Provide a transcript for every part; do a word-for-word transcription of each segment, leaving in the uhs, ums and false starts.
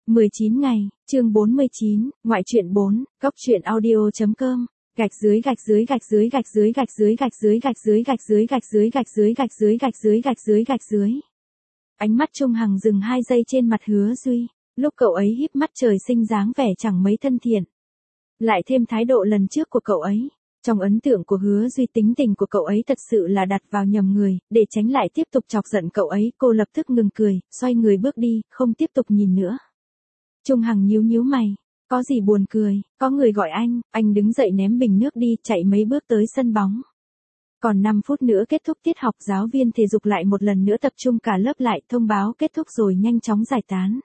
mười chín ngày, chương bốn mươi chín, ngoại truyện bốn, góc truyện audio.com, gạch dưới gạch dưới gạch dưới gạch dưới gạch dưới gạch dưới gạch dưới gạch dưới gạch dưới gạch dưới gạch dưới gạch dưới gạch dưới gạch dưới. Ánh mắt Trung Hằng dừng hai giây trên mặt Hứa Duy, lúc cậu ấy híp mắt trời sinh dáng vẻ chẳng mấy thân thiện. Lại thêm thái độ lần trước của cậu ấy. Trong ấn tượng của Hứa Duy, tính tình của cậu ấy thật sự là đặt vào nhầm người, để tránh lại tiếp tục chọc giận cậu ấy, cô lập tức ngừng cười, xoay người bước đi, không tiếp tục nhìn nữa. Trung Hằng nhíu nhíu mày, có gì buồn cười, có người gọi anh, anh đứng dậy ném bình nước đi, chạy mấy bước tới sân bóng. Còn năm phút nữa kết thúc tiết học, giáo viên thể dục lại một lần nữa tập trung cả lớp lại, thông báo kết thúc rồi nhanh chóng giải tán.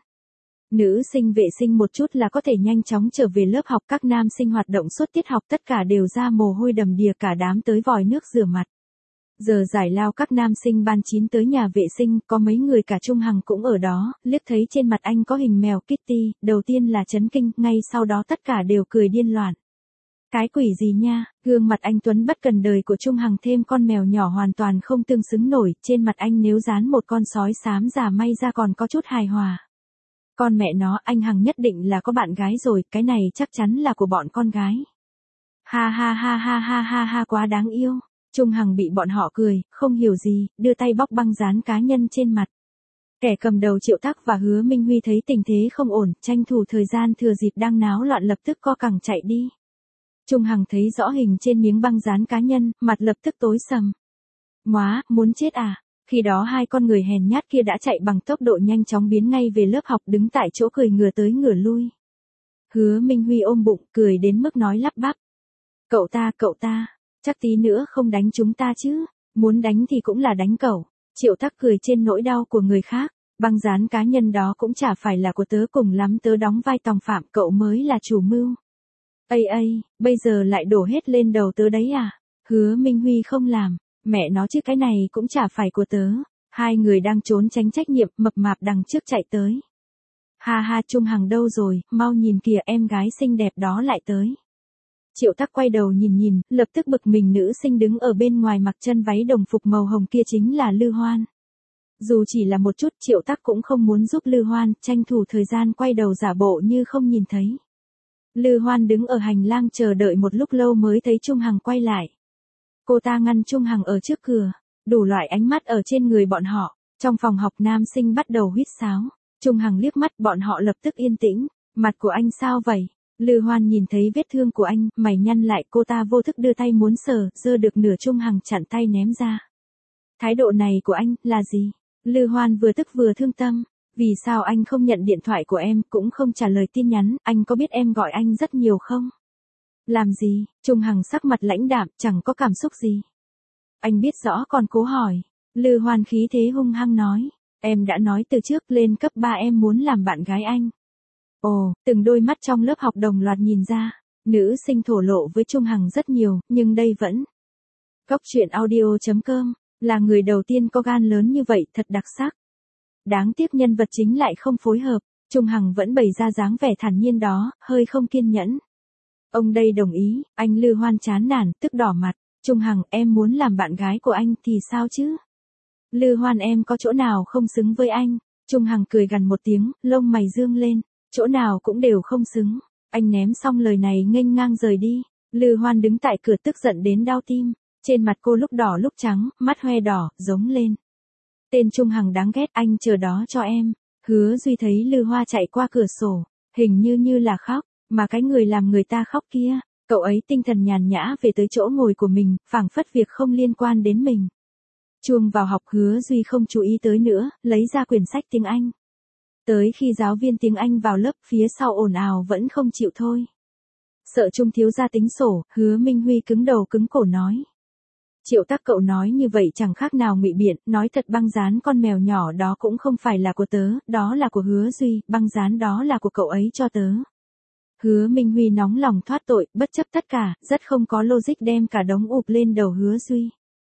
Nữ sinh vệ sinh một chút là có thể nhanh chóng trở về lớp học, các nam sinh hoạt động suốt tiết học tất cả đều ra mồ hôi đầm đìa, cả đám tới vòi nước rửa mặt. Giờ giải lao các nam sinh ban chín tới nhà vệ sinh, có mấy người cả Trung Hằng cũng ở đó, liếc thấy trên mặt anh có hình mèo Kitty, đầu tiên là chấn kinh, ngay sau đó tất cả đều cười điên loạn. Cái quỷ gì nha, gương mặt anh tuấn bất cần đời của Trung Hằng thêm con mèo nhỏ hoàn toàn không tương xứng nổi, trên mặt anh nếu dán một con sói xám già may ra còn có chút hài hòa. Con mẹ nó, anh Hằng nhất định là có bạn gái rồi, cái này chắc chắn là của bọn con gái. Ha ha ha ha ha ha ha, quá đáng yêu. Trung Hằng bị bọn họ cười, không hiểu gì, đưa tay bóc băng dán cá nhân trên mặt. Kẻ cầm đầu Triệu Tắc và Hứa Minh Huy thấy tình thế không ổn, tranh thủ thời gian thừa dịp đang náo loạn lập tức co cẳng chạy đi. Trung Hằng thấy rõ hình trên miếng băng dán cá nhân, mặt lập tức tối sầm. Móa, muốn chết à? Khi đó hai con người hèn nhát kia đã chạy bằng tốc độ nhanh chóng biến ngay về lớp học, đứng tại chỗ cười ngửa tới ngửa lui. Hứa Minh Huy ôm bụng, cười đến mức nói lắp bắp. Cậu ta, cậu ta, chắc tí nữa không đánh chúng ta chứ, muốn đánh thì cũng là đánh cậu. Triệu Tắc cười trên nỗi đau của người khác, băng dán cá nhân đó cũng chả phải là của tớ, cùng lắm tớ đóng vai tòng phạm, cậu mới là chủ mưu. Ây ây, bây giờ lại đổ hết lên đầu tớ đấy à? Hứa Minh Huy không làm. Mẹ nó chứ, cái này cũng chả phải của tớ. Hai người đang trốn tránh trách nhiệm, mập mạp đằng trước chạy tới. Ha ha, Trung Hằng đâu rồi, mau nhìn kìa, em gái xinh đẹp đó lại tới. Triệu Tắc quay đầu nhìn nhìn, lập tức bực mình, nữ sinh đứng ở bên ngoài mặc chân váy đồng phục màu hồng kia chính là Lư Hoan. Dù chỉ là một chút, Triệu Tắc cũng không muốn giúp Lư Hoan, tranh thủ thời gian quay đầu giả bộ như không nhìn thấy. Lư Hoan đứng ở hành lang chờ đợi một lúc lâu mới thấy Trung Hằng quay lại. Cô ta ngăn Trung Hằng ở trước cửa, đủ loại ánh mắt ở trên người bọn họ. Trong phòng học nam sinh bắt đầu huýt sáo. Trung Hằng liếc mắt, bọn họ lập tức yên tĩnh. Mặt của anh sao vậy? Lư Hoan nhìn thấy vết thương của anh, mày nhăn lại, cô ta vô thức đưa tay muốn sờ, giơ được nửa, Trung Hằng chặn tay ném ra. Thái độ này của anh, là gì? Lư Hoan vừa tức vừa thương tâm. Vì sao anh không nhận điện thoại của em, cũng không trả lời tin nhắn, anh có biết em gọi anh rất nhiều không? Làm gì? Trung Hằng sắc mặt lãnh đạm, chẳng có cảm xúc gì. Anh biết rõ còn cố hỏi. Lư Hoan khí thế hung hăng nói. Em đã nói từ trước, lên cấp ba em muốn làm bạn gái anh. Ồ, từng đôi mắt trong lớp học đồng loạt nhìn ra. Nữ sinh thổ lộ với Trung Hằng rất nhiều, nhưng đây vẫn. Góc truyện audio.com, là người đầu tiên có gan lớn như vậy, thật đặc sắc. Đáng tiếc nhân vật chính lại không phối hợp. Trung Hằng vẫn bày ra dáng vẻ thản nhiên đó, hơi không kiên nhẫn. Ông đây đồng ý, anh Lư Hoan chán nản, tức đỏ mặt. Trung Hằng, em muốn làm bạn gái của anh thì sao chứ? Lư Hoan, em có chỗ nào không xứng với anh? Trung Hằng cười gằn một tiếng, lông mày dương lên. Chỗ nào cũng đều không xứng. Anh ném xong lời này nghênh ngang rời đi. Lư Hoan đứng tại cửa tức giận đến đau tim. Trên mặt cô lúc đỏ lúc trắng, mắt hoe đỏ, giống lên. Tên Trung Hằng đáng ghét, anh chờ đó cho em. Hứa Duy thấy Lư Hoa chạy qua cửa sổ, hình như như là khóc. Mà cái người làm người ta khóc kia, cậu ấy tinh thần nhàn nhã về tới chỗ ngồi của mình, phảng phất việc không liên quan đến mình. Chuông vào học, Hứa Duy không chú ý tới nữa, lấy ra quyển sách tiếng Anh. Tới khi giáo viên tiếng Anh vào lớp, phía sau ồn ào vẫn không chịu thôi. Sợ Trung thiếu gia tính sổ, Hứa Minh Huy cứng đầu cứng cổ nói. Triệu Tắc, cậu nói như vậy chẳng khác nào ngụy biện, nói thật, băng dán con mèo nhỏ đó cũng không phải là của tớ, đó là của Hứa Duy, băng dán đó là của cậu ấy cho tớ. Hứa Minh Huy nóng lòng thoát tội, bất chấp tất cả, rất không có logic đem cả đống ụp lên đầu Hứa Duy.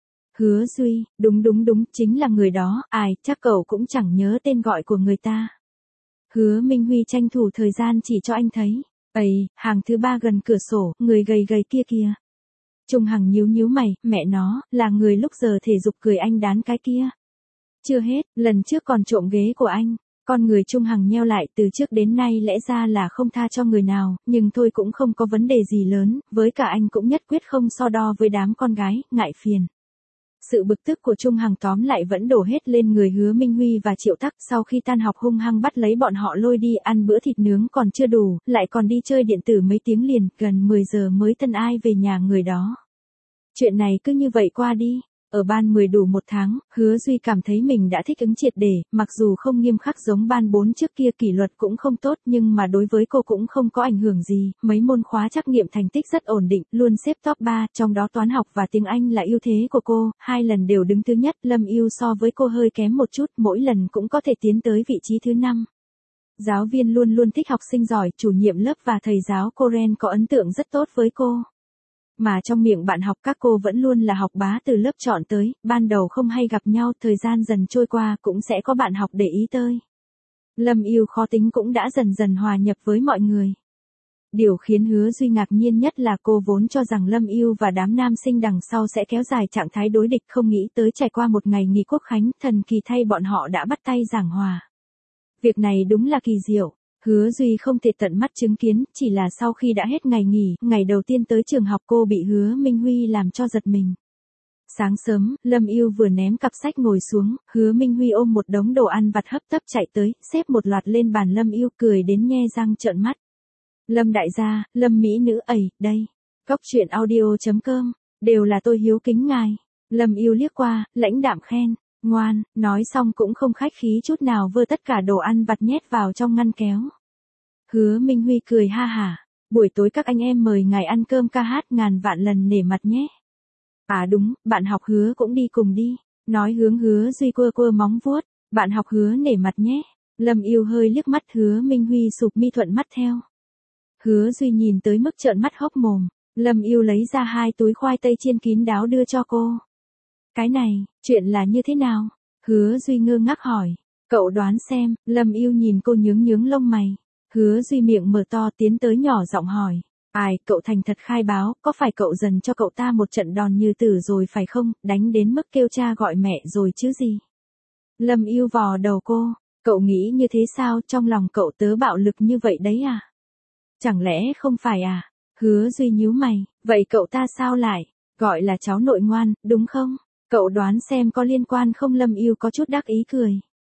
Hứa Duy, đúng đúng đúng, chính là người đó, ai, chắc cậu cũng chẳng nhớ tên gọi của người ta. Hứa Minh Huy tranh thủ thời gian chỉ cho anh thấy. Ây, hàng thứ ba gần cửa sổ, người gầy gầy kia kìa. Trung Hằng nhíu nhíu mày, mẹ nó, là người lúc giờ thể dục cười anh đán cái kia. Chưa hết, lần trước còn trộm ghế của anh. Con người Trung Hằng nheo lại, từ trước đến nay lẽ ra là không tha cho người nào, nhưng thôi cũng không có vấn đề gì lớn, với cả anh cũng nhất quyết không so đo với đám con gái, ngại phiền. Sự bực tức của Trung Hằng tóm lại vẫn đổ hết lên người Hứa Minh Huy và Triệu Tắc, sau khi tan học hung hăng bắt lấy bọn họ lôi đi ăn bữa thịt nướng còn chưa đủ, lại còn đi chơi điện tử mấy tiếng liền, gần mười giờ mới thân ai về nhà người đó. Chuyện này cứ như vậy qua đi. Ở ban mười đủ một tháng, Hứa Duy cảm thấy mình đã thích ứng triệt để, mặc dù không nghiêm khắc giống ban bốn trước kia, kỷ luật cũng không tốt, nhưng mà đối với cô cũng không có ảnh hưởng gì, mấy môn khóa trắc nghiệm thành tích rất ổn định, luôn xếp top ba, trong đó toán học và tiếng Anh là ưu thế của cô, hai lần đều đứng thứ nhất, Lâm Ưu so với cô hơi kém một chút, mỗi lần cũng có thể tiến tới vị trí thứ năm. Giáo viên luôn luôn thích học sinh giỏi, chủ nhiệm lớp và thầy giáo Korean có ấn tượng rất tốt với cô. Mà trong miệng bạn học các cô vẫn luôn là học bá từ lớp chọn tới, ban đầu không hay gặp nhau, thời gian dần trôi qua cũng sẽ có bạn học để ý tới. Lâm Ưu khó tính cũng đã dần dần hòa nhập với mọi người. Điều khiến Hứa Duy ngạc nhiên nhất là cô vốn cho rằng Lâm Ưu và đám nam sinh đằng sau sẽ kéo dài trạng thái đối địch, không nghĩ tới trải qua một ngày nghỉ quốc khánh, thần kỳ thay bọn họ đã bắt tay giảng hòa. Việc này đúng là kỳ diệu. Hứa Duy không thể tận mắt chứng kiến, chỉ là sau khi đã hết ngày nghỉ, ngày đầu tiên tới trường học cô bị Hứa Minh Huy làm cho giật mình. Sáng sớm, Lâm Ưu vừa ném cặp sách ngồi xuống, Hứa Minh Huy ôm một đống đồ ăn vặt hấp tấp chạy tới, xếp một loạt lên bàn Lâm Ưu, cười đến nhe răng trợn mắt. Lâm đại gia, Lâm mỹ nữ ẩy, đây. Cóc truyện audio chấm com, đều là tôi hiếu kính ngài. Lâm Ưu liếc qua, lãnh đạm khen. Ngoan, nói xong cũng không khách khí chút nào vơ tất cả đồ ăn vặt nhét vào trong ngăn kéo. Hứa Minh Huy cười ha hả, buổi tối các anh em mời ngài ăn cơm ca hát, ngàn vạn lần nể mặt nhé. À đúng, bạn học Hứa cũng đi cùng đi, nói hướng Hứa Duy quơ quơ móng vuốt, bạn học Hứa nể mặt nhé. Lâm Ưu hơi liếc mắt Hứa Minh Huy sụp mi thuận mắt theo. Hứa Duy nhìn tới mức trợn mắt hốc mồm, Lâm Ưu lấy ra hai túi khoai tây chiên kín đáo đưa cho cô. Cái này, chuyện là như thế nào? Hứa Duy ngơ ngác hỏi. Cậu đoán xem, Lâm Ưu nhìn cô nhướng nhướng lông mày. Hứa Duy miệng mở to tiến tới nhỏ giọng hỏi. Ai, cậu thành thật khai báo, có phải cậu dần cho cậu ta một trận đòn như tử rồi phải không, đánh đến mức kêu cha gọi mẹ rồi chứ gì? Lâm Ưu vò đầu cô, cậu nghĩ như thế sao, trong lòng cậu tớ bạo lực như vậy đấy à? Chẳng lẽ không phải à? Hứa Duy nhíu mày, vậy cậu ta sao lại, gọi là cháu nội ngoan, đúng không? Cậu đoán xem có liên quan không? Lâm Ưu có chút đắc ý cười.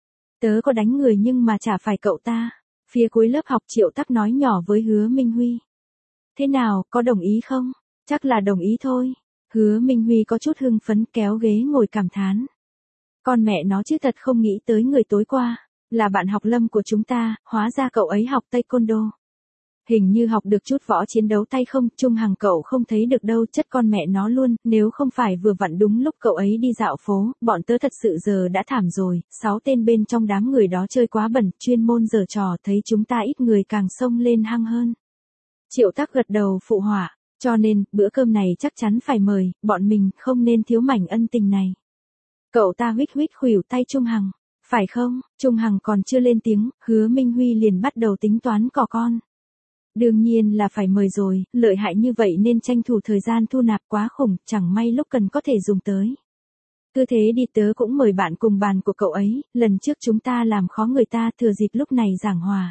Tớ có đánh người nhưng mà chả phải cậu ta. Phía cuối lớp học Triệu Tắc nói nhỏ với Hứa Minh Huy. Thế nào, có đồng ý không? Chắc là đồng ý thôi. Hứa Minh Huy có chút hưng phấn kéo ghế ngồi cảm thán. Con mẹ nó chứ thật không nghĩ tới người tối qua, là bạn học Lâm của chúng ta, hóa ra cậu ấy học taekwondo. Hình như học được chút võ chiến đấu tay không, Trung Hằng cậu không thấy được đâu, chất con mẹ nó luôn, nếu không phải vừa vặn đúng lúc cậu ấy đi dạo phố, bọn tớ thật sự giờ đã thảm rồi, sáu tên bên trong đám người đó chơi quá bẩn, chuyên môn giở trò, thấy chúng ta ít người càng xông lên hăng hơn. Triệu Tắc gật đầu phụ họa, cho nên, bữa cơm này chắc chắn phải mời, bọn mình không nên thiếu mảnh ân tình này. Cậu ta huých huých khuỷu tay Trung Hằng, phải không? Trung Hằng còn chưa lên tiếng, Hứa Minh Huy liền bắt đầu tính toán cò con. Đương nhiên là phải mời rồi, lợi hại như vậy nên tranh thủ thời gian thu nạp quá khủng, chẳng may lúc cần có thể dùng tới. Cứ thế đi, tớ cũng mời bạn cùng bàn của cậu ấy, lần trước chúng ta làm khó người ta, thừa dịp lúc này giảng hòa.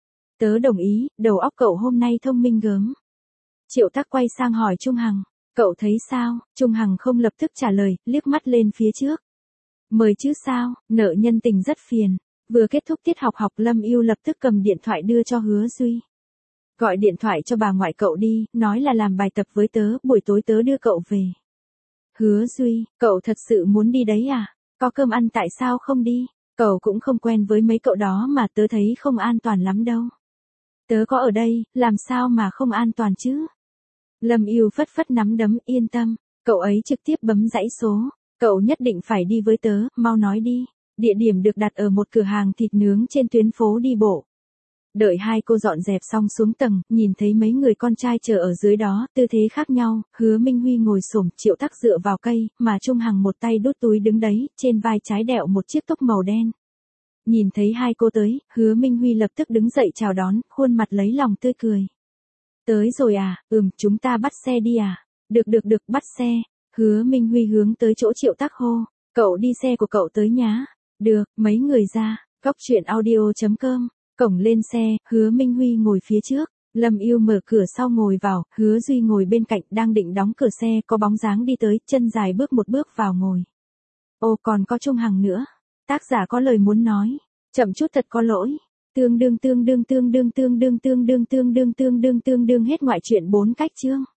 Tớ đồng ý, đầu óc cậu hôm nay thông minh gớm. Triệu Tắc quay sang hỏi Trung Hằng, cậu thấy sao? Trung Hằng không lập tức trả lời, liếc mắt lên phía trước. Mời chứ sao, nợ nhân tình rất phiền. Vừa kết thúc tiết học học, Lâm Ưu lập tức cầm điện thoại đưa cho Hứa Duy. Gọi điện thoại cho bà ngoại cậu đi, nói là làm bài tập với tớ, buổi tối tớ đưa cậu về. Hứa Duy, cậu thật sự muốn đi đấy à? Có cơm ăn tại sao không đi? Cậu cũng không quen với mấy cậu đó mà tớ thấy không an toàn lắm đâu. Tớ có ở đây, làm sao mà không an toàn chứ? Lâm Ưu phất phất nắm đấm, yên tâm, cậu ấy trực tiếp bấm dãy số. Cậu nhất định phải đi với tớ, mau nói đi. Địa điểm được đặt ở một cửa hàng thịt nướng trên tuyến phố đi bộ. Đợi hai cô dọn dẹp xong xuống tầng, nhìn thấy mấy người con trai chờ ở dưới đó, tư thế khác nhau, Hứa Minh Huy ngồi xổm, Triệu Tắc dựa vào cây, mà Trung Hằng một tay đút túi đứng đấy, trên vai trái đẹo một chiếc tóc màu đen. Nhìn thấy hai cô tới, Hứa Minh Huy lập tức đứng dậy chào đón, khuôn mặt lấy lòng tươi cười. Tới rồi à, ừm, chúng ta bắt xe đi à? Được được được, bắt xe. Hứa Minh Huy hướng tới chỗ Triệu Tắc hô, cậu đi xe của cậu tới nhá. Được, mấy người ra. Cốc truyện audio chấm com. Cổng lên xe, Hứa Minh Huy ngồi phía trước. Lâm Yêu mở cửa sau ngồi vào, Hứa Duy ngồi bên cạnh đang định đóng cửa xe, có bóng dáng đi tới, chân dài bước một bước vào ngồi. Ồ còn có Trung Hằng nữa. Tác giả có lời muốn nói. Chậm chút thật có lỗi. Tương đương tương đương tương đương tương đương tương đương tương đương tương đương tương đương hết ngoại truyện bốn cách chương.